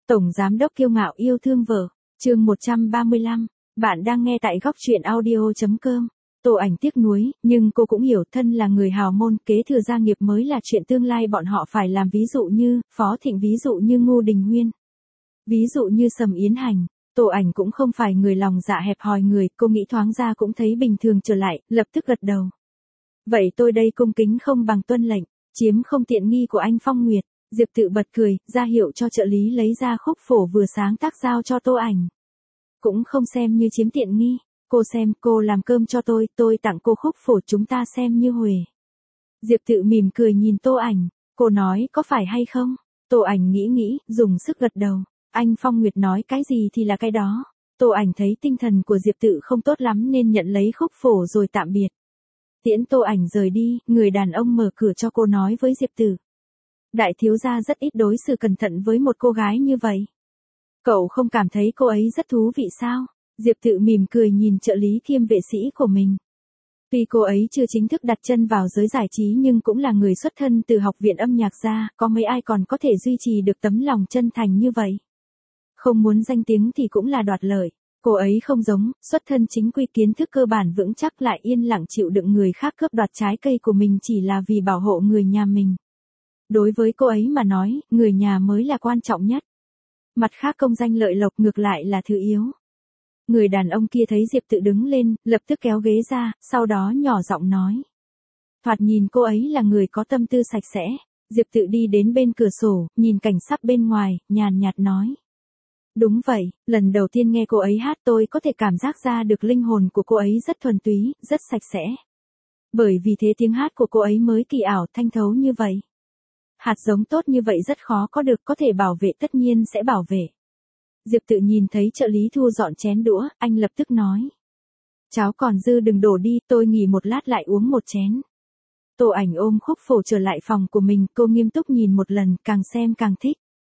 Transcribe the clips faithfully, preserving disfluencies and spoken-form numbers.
Tổng giám đốc kiêu ngạo yêu thương vợ. Chương một trăm ba mươi lăm. Bạn đang nghe tại góc truyện audio chấm com. Tô Ảnh tiếc nuối, nhưng cô cũng hiểu thân là người hào môn, kế thừa gia nghiệp mới là chuyện tương lai bọn họ phải làm, ví dụ như Phó Thịnh, ví dụ như Ngô Đình Huyên, ví dụ như Sầm Yến Hành. Tô Ảnh cũng không phải người lòng dạ hẹp hòi người, cô nghĩ thoáng ra cũng thấy bình thường trở lại, lập tức gật đầu. Vậy tôi đây cung kính không bằng tuân lệnh, chiếm không tiện nghi của anh Phong Nguyệt. Diệp Tự bật cười, ra hiệu cho trợ lý lấy ra khúc phổ vừa sáng tác giao cho Tô Ảnh. Cũng không xem như chiếm tiện nghi, cô xem, cô làm cơm cho tôi, tôi tặng cô khúc phổ, chúng ta xem như huề. Diệp Tự mỉm cười nhìn Tô Ảnh, cô nói có phải hay không? Tô Ảnh nghĩ nghĩ, dùng sức gật đầu. Anh Phong Nguyệt nói cái gì thì là cái đó. Tô Ảnh thấy tinh thần của Diệp Tự không tốt lắm nên nhận lấy khúc phổ rồi tạm biệt. Tiễn Tô Ảnh rời đi, người đàn ông mở cửa cho cô nói với Diệp Tự. Đại thiếu gia rất ít đối xử cẩn thận với một cô gái như vậy. Cậu không cảm thấy cô ấy rất thú vị sao? Diệp Tự mỉm cười nhìn trợ lý kiêm vệ sĩ của mình. Tuy cô ấy chưa chính thức đặt chân vào giới giải trí nhưng cũng là người xuất thân từ học viện âm nhạc ra, có mấy ai còn có thể duy trì được tấm lòng chân thành như vậy. Không muốn danh tiếng thì cũng là đoạt lợi. Cô ấy không giống, xuất thân chính quy, kiến thức cơ bản vững chắc, lại yên lặng chịu đựng người khác cướp đoạt trái cây của mình chỉ là vì bảo hộ người nhà mình. Đối với cô ấy mà nói, người nhà mới là quan trọng nhất. Mặt khác công danh lợi lộc ngược lại là thứ yếu. Người đàn ông kia thấy Diệp Tự đứng lên, lập tức kéo ghế ra, sau đó nhỏ giọng nói. Thoạt nhìn cô ấy là người có tâm tư sạch sẽ. Diệp Tự đi đến bên cửa sổ, nhìn cảnh sắc bên ngoài, nhàn nhạt nói. Đúng vậy, lần đầu tiên nghe cô ấy hát tôi có thể cảm giác ra được linh hồn của cô ấy rất thuần túy, rất sạch sẽ. Bởi vì thế tiếng hát của cô ấy mới kỳ ảo, thanh thấu như vậy. Hạt giống tốt như vậy rất khó có được, có thể bảo vệ tất nhiên sẽ bảo vệ. Diệp Tự nhìn thấy trợ lý thu dọn chén đũa, anh lập tức nói. Cháo còn dư đừng đổ đi, tôi nghỉ một lát lại uống một chén. Tô Ảnh ôm khúc phổ trở lại phòng của mình, cô nghiêm túc nhìn một lần, càng xem càng thích.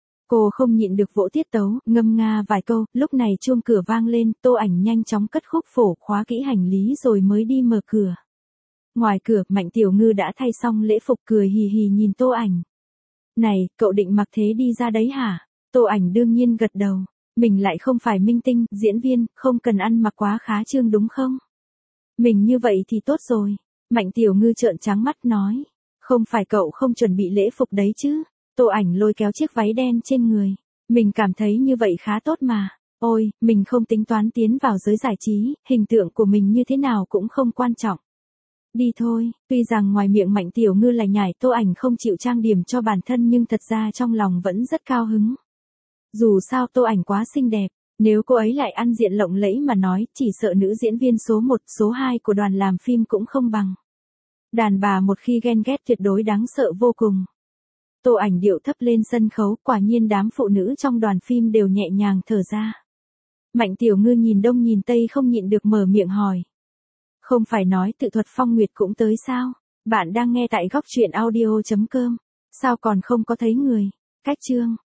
Cô không nhịn được vỗ tiết tấu, ngâm nga vài câu, lúc này chuông cửa vang lên, Tô Ảnh nhanh chóng cất khúc phổ, khóa kỹ hành lý rồi mới đi mở cửa. Ngoài cửa, Mạnh Tiểu Ngư đã thay xong lễ phục, cười hì hì nhìn Tô Ảnh. Này, cậu định mặc thế đi ra đấy hả? Tô Ảnh đương nhiên gật đầu. Mình lại không phải minh tinh, diễn viên, không cần ăn mặc quá khá trương đúng không? Mình như vậy thì tốt rồi. Mạnh Tiểu Ngư trợn trắng mắt nói. Không phải cậu không chuẩn bị lễ phục đấy chứ? Tô Ảnh lôi kéo chiếc váy đen trên người. Mình cảm thấy như vậy khá tốt mà. Ôi, mình không tính toán tiến vào giới giải trí, hình tượng của mình như thế nào cũng không quan trọng. Đi thôi, tuy rằng ngoài miệng Mạnh Tiểu Ngư lải nhải Tô Ảnh không chịu trang điểm cho bản thân nhưng thật ra trong lòng vẫn rất cao hứng. Dù sao Tô Ảnh quá xinh đẹp, nếu cô ấy lại ăn diện lộng lẫy mà nói, chỉ sợ nữ diễn viên số một, số hai của đoàn làm phim cũng không bằng. Đàn bà một khi ghen ghét tuyệt đối đáng sợ vô cùng. Tô Ảnh điệu thấp lên sân khấu, quả nhiên đám phụ nữ trong đoàn phim đều nhẹ nhàng thở ra. Mạnh Tiểu Ngư nhìn đông nhìn tây không nhịn được mở miệng hỏi. Không phải nói Tự Thuật Phong Nguyệt cũng tới sao? Bạn đang nghe tại góc truyện audio chấm com. Sao còn không có thấy người? Cách chương.